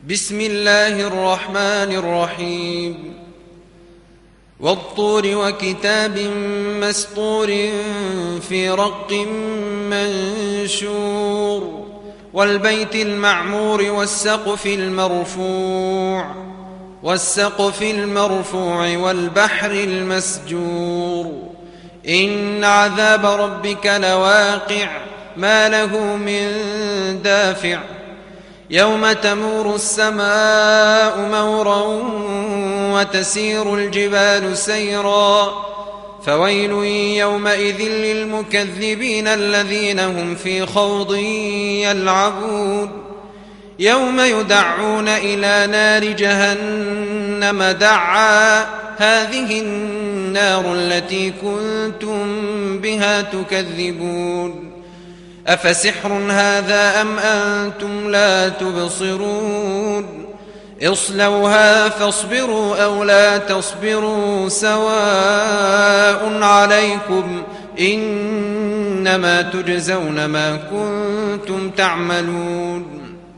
بسم الله الرحمن الرحيم والطور وكتاب مسطور في رق منشور والبيت المعمور والسقف المرفوع والبحر المسجور إن عذاب ربك لواقع ما له من دافع يوم تمور السماء مورا وتسير الجبال سيرا فويل يومئذ للمكذبين الذين هم في خوض يلعبون يوم يدعون إلى نار جهنم دعا هذه النار التي كنتم بها تكذبون أفسحر هذا أم أنتم لا تبصرون اصلوها فاصبروا أو لا تصبروا سواء عليكم إنما تجزون ما كنتم تعملون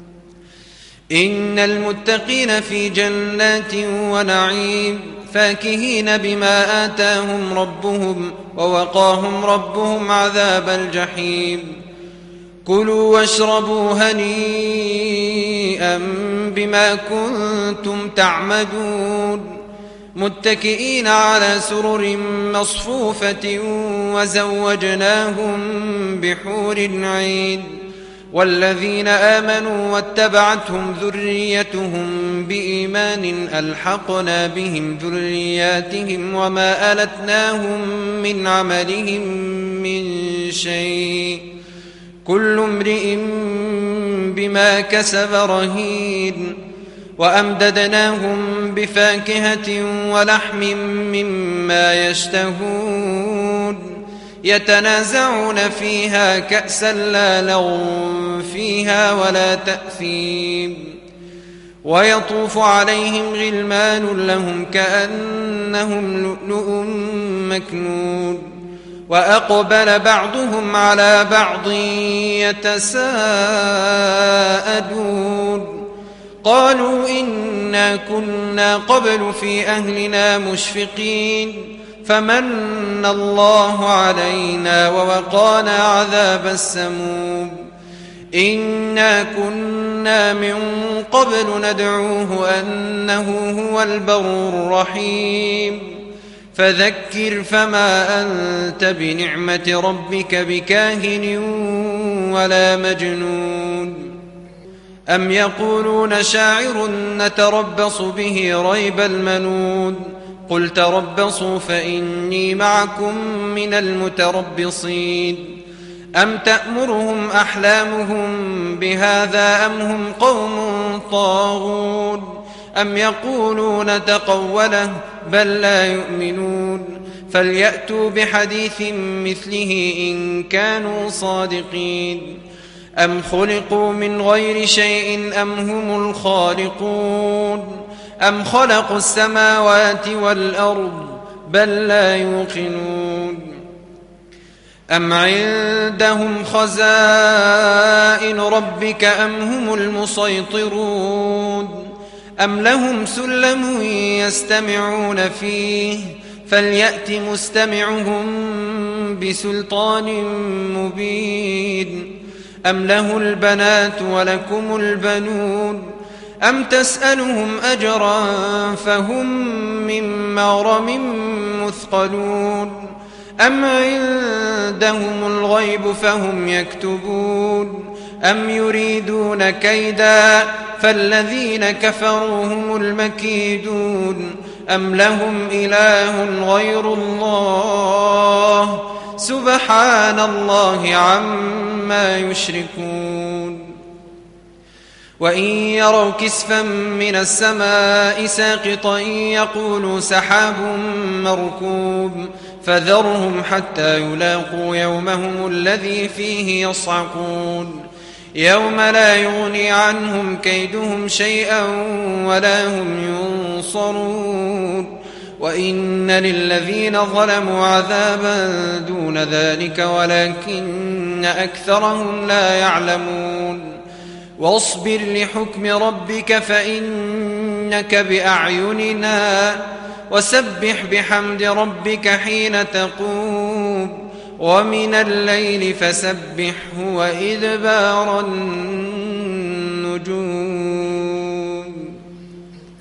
إن المتقين في جنات ونعيم فاكهين بما آتاهم ربهم ووقاهم ربهم عذاب الجحيم كلوا واشربوا هنيئا بما كنتم تعمدون متكئين على سرر مصفوفة وزوجناهم بحور عين والذين آمنوا واتبعتهم ذريتهم بإيمان ألحقنا بهم ذرياتهم وما ألتناهم من عملهم من شيء كل امرئ بما كسب رهين وأمددناهم بفاكهة ولحم مما يشتهون يتنازعون فيها كأسا لا لغو فيها ولا تأثيم ويطوف عليهم غلمان لهم كأنهم لؤلؤ مكنون وأقبل بعضهم على بعض يتساءلون قالوا إنا كنا قبل في أهلنا مشفقين فمن الله علينا ووقانا عذاب السموم إنا كنا من قبل ندعوه أنه هو البر الرحيم فذكر فما أنت بنعمة ربك بكاهن ولا مجنون أم يقولون شاعر نتربص به ريب المنون قل تربصوا فإني معكم من المتربصين أم تأمرهم أحلامهم بهذا أم هم قوم طاغون أم يقولون تقوله بل لا يؤمنون فليأتوا بحديث مثله إن كانوا صادقين أم خلقوا من غير شيء أم هم الخالقون أم خلقوا السماوات والأرض بل لا يوقنون أم عندهم خزائن ربك أم هم المسيطرون أم لهم سلم يستمعون فيه فليأت مستمعهم بسلطان مبين أم له البنات ولكم البنون أم تسألهم أجرا فهم من مغرم مثقلون أم عندهم الغيب فهم يكتبون أم يريدون كيدا فالذين كفروا هم المكيدون أم لهم إله غير الله سبحان الله عما يشركون وإن يروا كسفا من السماء ساقطا يقولوا سحاب مركوب فذرهم حتى يلاقوا يومهم الذي فيه يصعقون يوم لا يغني عنهم كيدهم شيئا ولا هم ينصرون وإن للذين ظلموا عذابا دون ذلك ولكن أكثرهم لا يعلمون واصبر لحكم ربك فإنك بأعيننا وسبح بحمد ربك حين تقوم ومن الليل فسبحه وإدبار النجوم